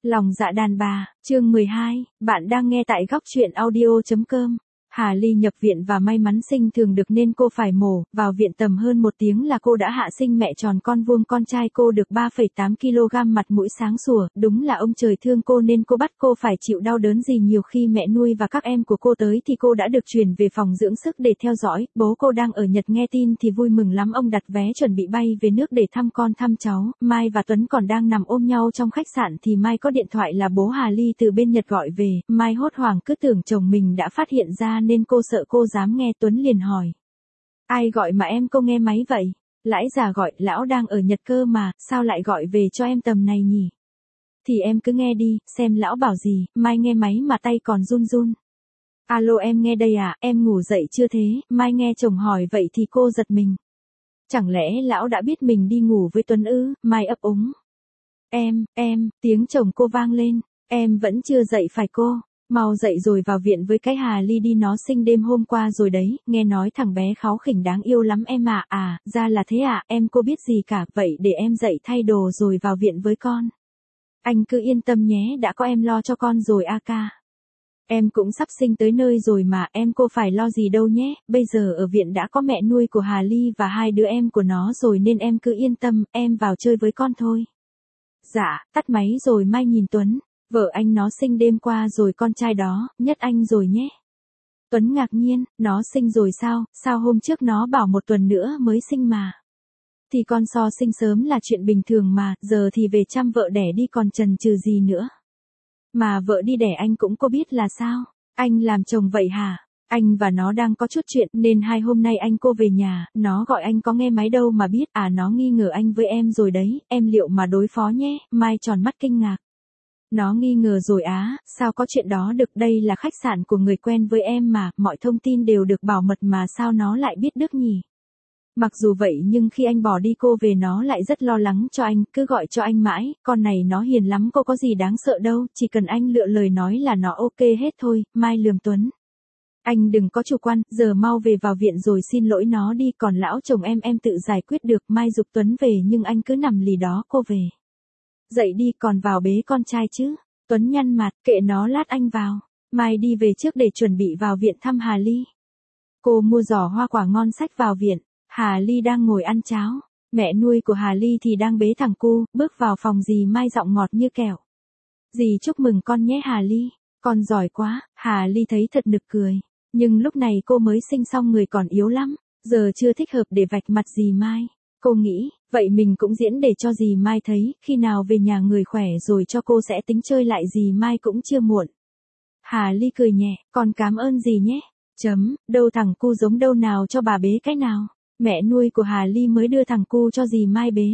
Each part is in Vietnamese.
Lòng dạ đàn bà, chương 12, bạn đang nghe tại góc truyện audio.com. Hà Ly nhập viện và may mắn sinh thường được nên cô phải mổ, vào viện tầm hơn 1 tiếng là cô đã hạ sinh mẹ tròn con vuông, con trai cô được 3,8 kg, mặt mũi sáng sủa, đúng là ông trời thương cô nên cô bắt cô phải chịu đau đớn gì nhiều. Khi mẹ nuôi và các em của cô tới thì cô đã được chuyển về phòng dưỡng sức để theo dõi. Bố cô đang ở Nhật nghe tin thì vui mừng lắm, ông đặt vé chuẩn bị bay về nước để thăm con thăm cháu. Mai và Tuấn còn đang nằm ôm nhau trong khách sạn thì Mai có điện thoại là bố Hà Ly từ bên Nhật gọi về. Mai hốt hoảng cứ tưởng chồng mình đã phát hiện ra nên cô sợ cô dám nghe. Tuấn liền hỏi: ai gọi mà em cô nghe máy vậy? Lãi già gọi, lão đang ở Nhật cơ mà, sao lại gọi về cho em tầm này nhỉ? Thì em cứ nghe đi, xem lão bảo gì. Mai nghe máy mà tay còn run run. Alo, em nghe đây à, em ngủ dậy chưa thế? Mai nghe chồng hỏi vậy thì cô giật mình. Chẳng lẽ lão đã biết mình đi ngủ với Tuấn ư? Mai ấp úng. Em, tiếng chồng cô vang lên. Em vẫn chưa dậy phải cô? Mau dậy rồi vào viện với cái Hà Ly đi, nó sinh đêm hôm qua rồi đấy, nghe nói thằng bé kháu khỉnh đáng yêu lắm em ạ. À, ra là thế à, em cô biết gì cả, vậy để em dậy thay đồ rồi vào viện với con. Anh cứ yên tâm nhé, đã có em lo cho con rồi a ca. Em cũng sắp sinh tới nơi rồi mà, em cô phải lo gì đâu nhé, bây giờ ở viện đã có mẹ nuôi của Hà Ly và 2 đứa em của nó rồi nên em cứ yên tâm, em vào chơi với con thôi. Dạ, tắt máy rồi Mai nhìn Tuấn. Vợ anh nó sinh đêm qua rồi, con trai đó, Nhất Anh rồi nhé. Tuấn ngạc nhiên, nó sinh rồi sao, sao hôm trước nó bảo 1 tuần nữa mới sinh mà. Thì con so sinh sớm là chuyện bình thường mà, giờ thì về chăm vợ đẻ đi còn chần chừ gì nữa. Mà vợ đi đẻ anh cũng có biết là sao, anh làm chồng vậy hả? Anh và nó đang có chút chuyện nên 2 hôm nay anh cô về nhà, nó gọi anh có nghe máy đâu mà biết. À, nó nghi ngờ anh với em rồi đấy, em liệu mà đối phó nhé. Mai tròn mắt kinh ngạc. Nó nghi ngờ rồi á, sao có chuyện đó được, đây là khách sạn của người quen với em mà, mọi thông tin đều được bảo mật mà sao nó lại biết được nhỉ? Mặc dù vậy nhưng khi anh bỏ đi cô về nó lại rất lo lắng cho anh, cứ gọi cho anh mãi, con này nó hiền lắm, cô có gì đáng sợ đâu, chỉ cần anh lựa lời nói là nó ok hết thôi. Mai lườm Tuấn. Anh đừng có chủ quan, giờ mau về vào viện rồi xin lỗi nó đi, còn lão chồng em tự giải quyết được. Mai giục Tuấn về nhưng anh cứ nằm lì đó. Cô về. Dậy đi, còn vào bế con trai chứ. Tuấn nhăn mặt, kệ nó, lát anh vào. Mai đi về trước để chuẩn bị vào viện thăm Hà Ly. Cô mua giỏ hoa quả ngon xách vào viện. Hà Ly đang ngồi ăn cháo. Mẹ nuôi của Hà Ly thì đang bế thằng cu, bước vào phòng dì Mai giọng ngọt như kẹo. Dì chúc mừng con nhé Hà Ly, con giỏi quá. Hà Ly thấy thật nực cười. Nhưng lúc này cô mới sinh xong, người còn yếu lắm. Giờ chưa thích hợp để vạch mặt dì Mai. Cô nghĩ, vậy mình cũng diễn để cho dì Mai thấy, khi nào về nhà người khỏe rồi cho cô sẽ tính chơi lại dì Mai cũng chưa muộn. Hà Ly cười nhẹ, con cảm ơn dì nhé. Đâu thằng cu giống đâu, nào cho bà bế cái nào. Mẹ nuôi của Hà Ly mới đưa thằng cu cho dì Mai bế.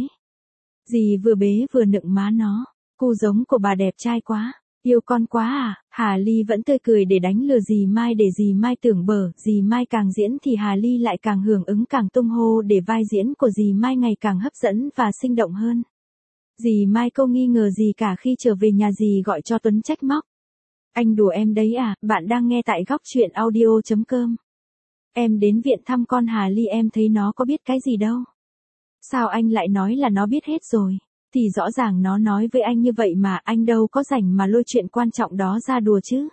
Dì vừa bế vừa nựng má nó. Cu giống của bà đẹp trai quá. Yêu con quá à. Hà Ly vẫn tươi cười để đánh lừa dì Mai để dì Mai tưởng bở. Dì Mai càng diễn thì Hà Ly lại càng hưởng ứng, càng tung hô để vai diễn của dì Mai ngày càng hấp dẫn và sinh động hơn. Dì Mai không nghi ngờ gì cả. Khi trở về nhà dì gọi cho Tuấn trách móc. Anh đùa em đấy à, bạn đang nghe tại góc truyện audio.com. Em đến viện thăm con Hà Ly, em thấy nó có biết cái gì đâu. Sao anh lại nói là nó biết hết rồi? Thì rõ ràng nó nói với anh như vậy mà, anh đâu có rảnh mà lôi chuyện quan trọng đó ra đùa chứ.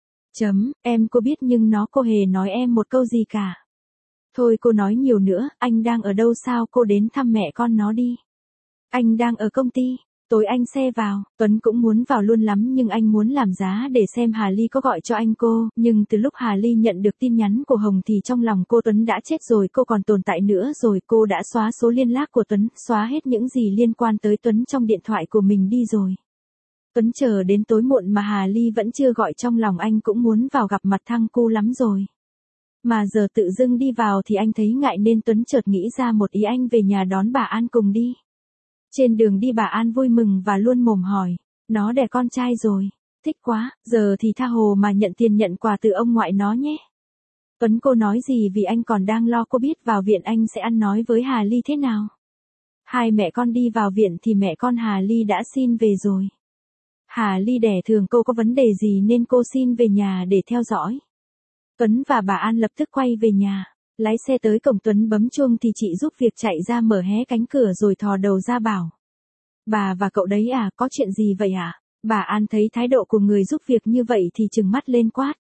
Em cô biết nhưng nó cô hề nói em một câu gì cả. Thôi cô nói nhiều nữa, anh đang ở đâu sao cô đến thăm mẹ con nó đi. Anh đang ở công ty. Tối anh xe vào, Tuấn cũng muốn vào luôn lắm nhưng anh muốn làm giá để xem Hà Ly có gọi cho anh cô, nhưng từ lúc Hà Ly nhận được tin nhắn của Hồng thì trong lòng cô Tuấn đã chết rồi, cô còn tồn tại nữa rồi, cô đã xóa số liên lạc của Tuấn, xóa hết những gì liên quan tới Tuấn trong điện thoại của mình đi rồi. Tuấn chờ đến tối muộn mà Hà Ly vẫn chưa gọi, trong lòng anh cũng muốn vào gặp mặt thằng cu lắm rồi. Mà giờ tự dưng đi vào thì anh thấy ngại nên Tuấn chợt nghĩ ra một ý, anh về nhà đón bà An cùng đi. Trên đường đi bà An vui mừng và luôn mồm hỏi, nó đẻ con trai rồi, thích quá, giờ thì tha hồ mà nhận tiền nhận quà từ ông ngoại nó nhé. Tuấn cô nói gì vì anh còn đang lo cô biết vào viện anh sẽ ăn nói với Hà Ly thế nào. 2 mẹ con đi vào viện thì mẹ con Hà Ly đã xin về rồi. Hà Ly đẻ thường, cô có vấn đề gì nên cô xin về nhà để theo dõi. Tuấn và bà An lập tức quay về nhà. Lái xe tới cổng, Tuấn bấm chuông thì chị giúp việc chạy ra mở hé cánh cửa rồi thò đầu ra bảo. Bà và cậu đấy à, có chuyện gì vậy à? Bà An thấy thái độ của người giúp việc như vậy thì trừng mắt lên quát.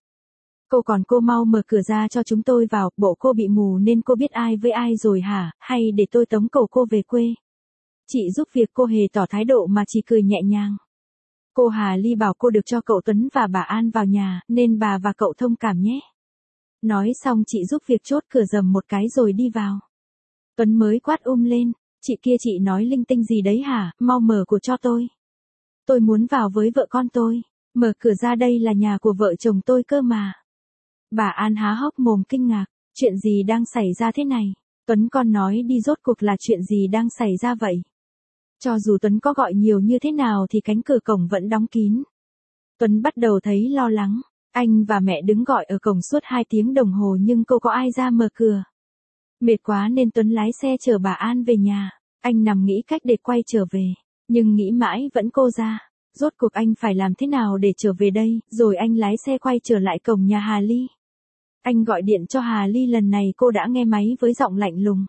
Cô mau mở cửa ra cho chúng tôi vào, bộ cô bị mù nên cô biết ai với ai rồi hả, hay để tôi tống cổ cô về quê. Chị giúp việc cô hề tỏ thái độ mà chỉ cười nhẹ nhàng. Cô Hà Ly bảo cô được cho cậu Tuấn và bà An vào nhà, nên bà và cậu thông cảm nhé. Nói xong chị giúp việc chốt cửa rầm một cái rồi đi vào. Tuấn mới quát lên, chị kia chị nói linh tinh gì đấy hả, mau mở cửa cho tôi. Tôi muốn vào với vợ con tôi, mở cửa ra đây là nhà của vợ chồng tôi cơ mà. Bà An há hốc mồm kinh ngạc, chuyện gì đang xảy ra thế này? Tuấn con nói đi rốt cuộc là chuyện gì đang xảy ra vậy? Cho dù Tuấn có gọi nhiều như thế nào thì cánh cửa cổng vẫn đóng kín. Tuấn bắt đầu thấy lo lắng, anh và mẹ đứng gọi ở cổng suốt 2 tiếng đồng hồ nhưng cô có ai ra mở cửa. Mệt quá nên Tuấn lái xe chở bà An về nhà, anh nằm nghĩ cách để quay trở về, nhưng nghĩ mãi vẫn cô ra. Rốt cuộc anh phải làm thế nào để trở về đây, rồi anh lái xe quay trở lại cổng nhà Hà Ly. Anh gọi điện cho Hà Ly, lần này cô đã nghe máy với giọng lạnh lùng.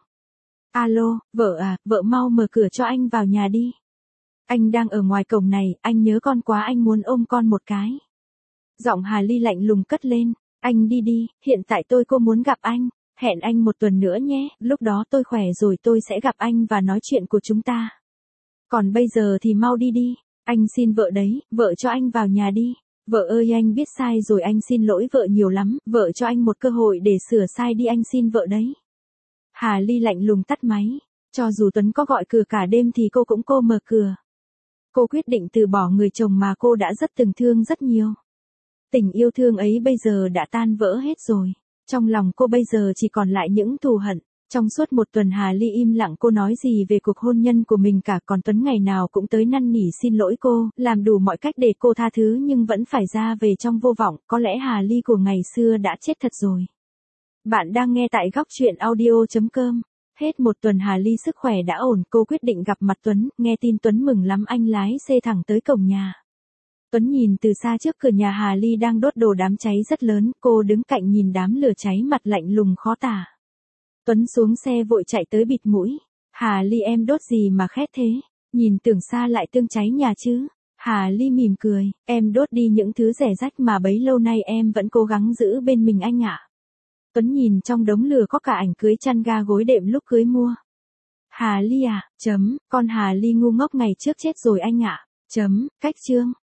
Alo, vợ à, vợ mau mở cửa cho anh vào nhà đi. Anh đang ở ngoài cổng này, anh nhớ con quá, anh muốn ôm con một cái. Giọng Hà Ly lạnh lùng cất lên, anh đi đi, hiện tại cô muốn gặp anh, hẹn anh 1 tuần nữa nhé, lúc đó tôi khỏe rồi tôi sẽ gặp anh và nói chuyện của chúng ta. Còn bây giờ thì mau đi đi, anh xin vợ đấy, vợ cho anh vào nhà đi. Vợ ơi anh biết sai rồi, anh xin lỗi vợ nhiều lắm, vợ cho anh một cơ hội để sửa sai đi, anh xin vợ đấy. Hà Ly lạnh lùng tắt máy, cho dù Tuấn có gọi cửa cả đêm thì cô cũng mở cửa. Cô quyết định từ bỏ người chồng mà cô đã rất từng thương rất nhiều. Tình yêu thương ấy bây giờ đã tan vỡ hết rồi, trong lòng cô bây giờ chỉ còn lại những thù hận. Trong suốt 1 tuần Hà Ly im lặng, cô nói gì về cuộc hôn nhân của mình cả, còn Tuấn ngày nào cũng tới năn nỉ xin lỗi cô, làm đủ mọi cách để cô tha thứ nhưng vẫn phải ra về trong vô vọng, có lẽ Hà Ly của ngày xưa đã chết thật rồi. Bạn đang nghe tại góc chuyện audio.com. Hết 1 tuần Hà Ly sức khỏe đã ổn, cô quyết định gặp mặt Tuấn, nghe tin Tuấn mừng lắm anh lái xe thẳng tới cổng nhà. Tuấn nhìn từ xa trước cửa nhà Hà Ly đang đốt đồ đám cháy rất lớn, cô đứng cạnh nhìn đám lửa cháy mặt lạnh lùng khó tả. Tuấn xuống xe vội chạy tới bịt mũi. Hà Ly em đốt gì mà khét thế? Nhìn tưởng xa lại tương cháy nhà chứ? Hà Ly mỉm cười, em đốt đi những thứ rẻ rách mà bấy lâu nay em vẫn cố gắng giữ bên mình anh ạ. Tuấn nhìn trong đống lửa có cả ảnh cưới, chăn ga gối đệm lúc cưới mua. Hà Ly à, con Hà Ly ngu ngốc ngày trước chết rồi anh ạ. Cách chương.